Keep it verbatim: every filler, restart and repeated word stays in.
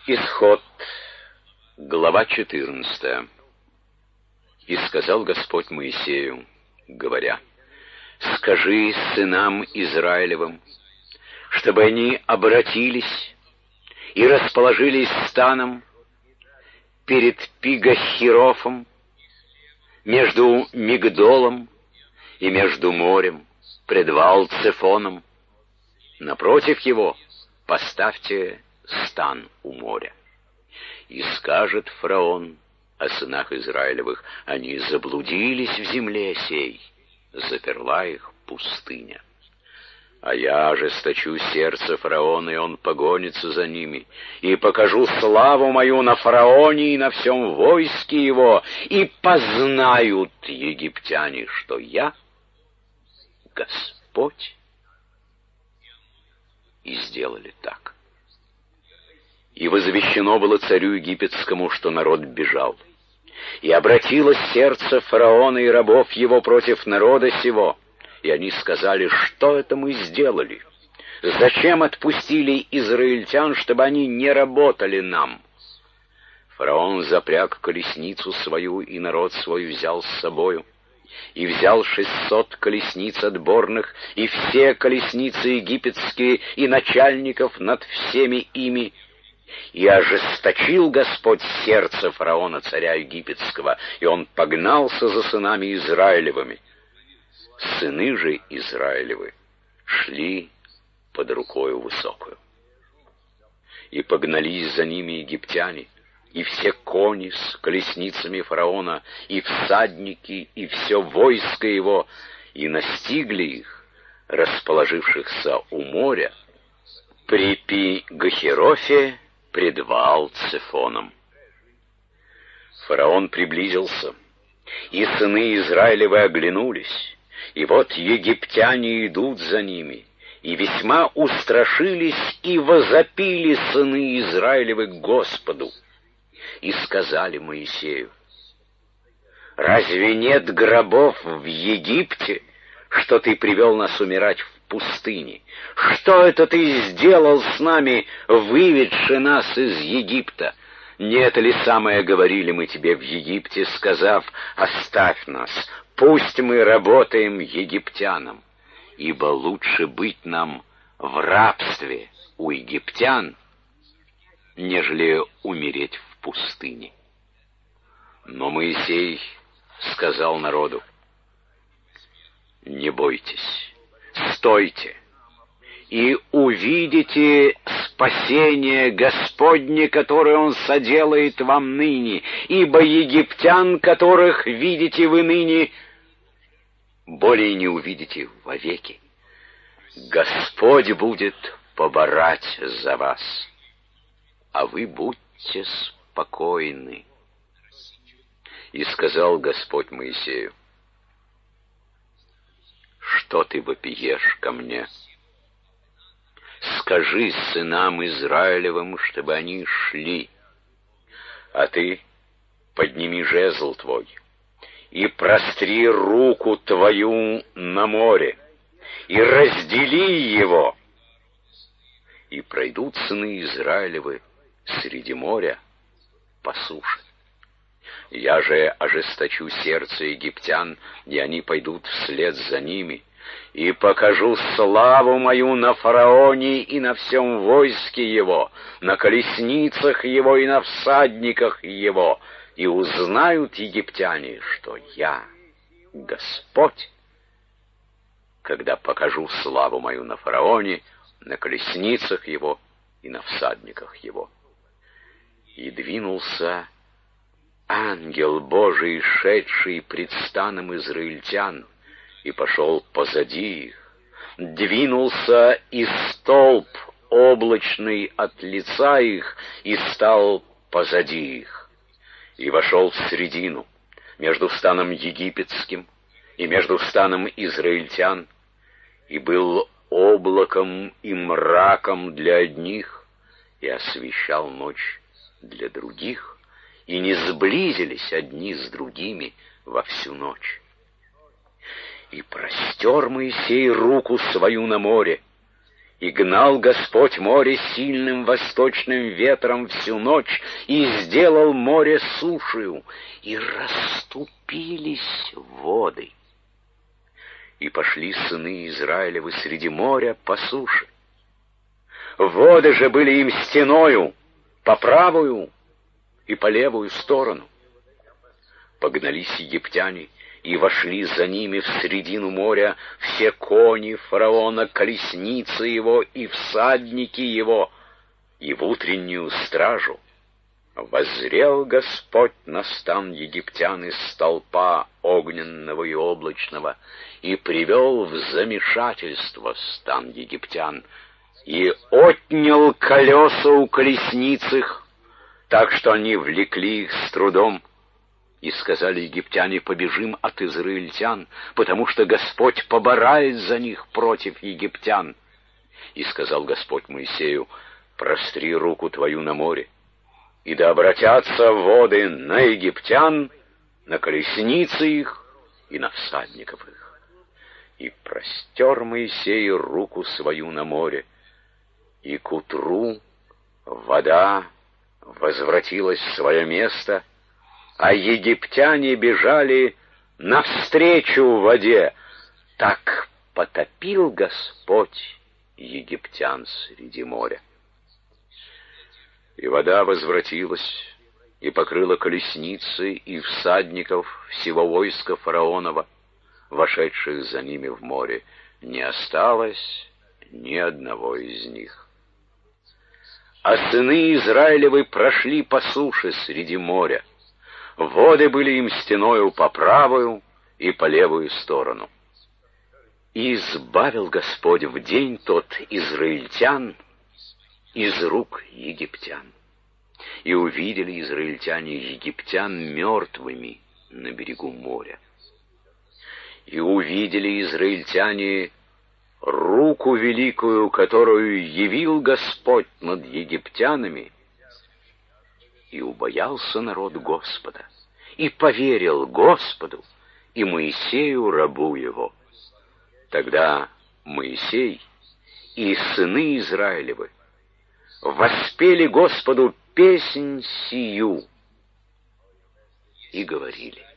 Исход, глава четырнадцатая. «И сказал Господь Моисею, говоря: скажи сынам Израилевым, чтобы они обратились и расположились станом перед Пигахирофом, между Мигдолом и между морем, пред Ваал-Цефоном. Напротив его поставьте стан у моря. И скажет фараон о сынах Израилевых: они заблудились в земле сей, заперла их пустыня. А я ожесточу сердце фараона, и он погонится за ними, и покажу славу мою на фараоне и на всем войске его, и познают египтяне, что я Господь». И сделали так. И возвещено было царю египетскому, что народ бежал. И обратилось сердце фараона и рабов его против народа сего. И они сказали: что это мы сделали? Зачем отпустили израильтян, чтобы они не работали нам? Фараон запряг колесницу свою, и народ свой взял с собою. И взял шестьсот колесниц отборных, и все колесницы египетские, и начальников над всеми ими. И ожесточил Господь сердце фараона, царя египетского, и он погнался за сынами Израилевыми. Сыны же Израилевы шли под рукою высокую. И погнались за ними египтяне, и все кони с колесницами фараона, и всадники, и все войско его, и настигли их, расположившихся у моря, при Пи-Гахирофе пред Ваал-Цефоном. Фараон приблизился, и сыны Израилевы оглянулись, и вот египтяне идут за ними, и весьма устрашились, и возопили сыны Израилевы к Господу, и сказали Моисею: разве нет гробов в Египте, что ты привел нас умирать в пустыне? Что это ты сделал с нами, выведши нас из Египта? Нет ли самое говорили мы тебе в Египте, сказав: оставь нас, пусть мы работаем египтянам, ибо лучше быть нам в рабстве у египтян, нежели умереть в пустыне. Но Моисей сказал народу: не бойтесь, стойте, и увидите спасение Господне, которое Он соделает вам ныне, ибо египтян, которых видите вы ныне, более не увидите вовеки. Господь будет поборать за вас, а вы будьте спокойны. И сказал Господь Моисею: что ты вопиешь ко мне? Скажи сынам Израилевым, чтобы они шли, а ты подними жезл твой и простри руку твою на море, и раздели его, и пройдут сыны Израилевы среди моря по суше. Я же ожесточу сердце египтян, и они пойдут вслед за ними, и покажу славу мою на фараоне и на всем войске его, на колесницах его и на всадниках его, и узнают египтяне, что я Господь, когда покажу славу мою на фараоне, на колесницах его и на всадниках его». И двинулся ангел Божий, шедший пред станом израильтян, и пошел позади их. Двинулся и столб облачный от лица их, и стал позади их. И вошел в середину, между станом египетским и между станом израильтян, и был облаком и мраком для одних, и освещал ночь для других, и не сблизились одни с другими во всю ночь. И простер Моисей руку свою на море, И гнал Господь море сильным восточным ветром всю ночь, и сделал море сушею, и расступились воды. И пошли сыны Израилевы среди моря по суше. Воды же были им стеною по правую и по левую сторону. Погнались египтяне, и вошли за ними в средину моря все кони фараона, колесницы его и всадники его, и в утреннюю стражу. Воззрел Господь на стан египтян из столпа огненного и облачного, и привел в замешательство стан египтян, и отнял колеса у колесниц их, так что они влекли их с трудом. И сказали египтяне: побежим от израильтян, потому что Господь поборает за них против египтян. И сказал Господь Моисею: простри руку твою на море, и да обратятся воды на египтян, на колесницы их и на всадников их. И простер Моисей руку свою на море, и к утру вода возвратилась в свое место, а египтяне бежали навстречу в воде. Так потопил Господь египтян среди моря. И вода возвратилась и покрыла колесницы и всадников всего войска фараонова, вошедших за ними в море. Не осталось ни одного из них. А сыны Израилевы прошли по суше среди моря. Воды были им стеною по правую и по левую сторону. И избавил Господь в день тот израильтян из рук египтян. И увидели израильтяне египтян мертвыми на берегу моря. И увидели израильтяне руку великую, которую явил Господь над египтянами, и убоялся народ Господа, и поверил Господу и Моисею, рабу его. Тогда Моисей и сыны Израилевы воспели Господу песнь сию и говорили: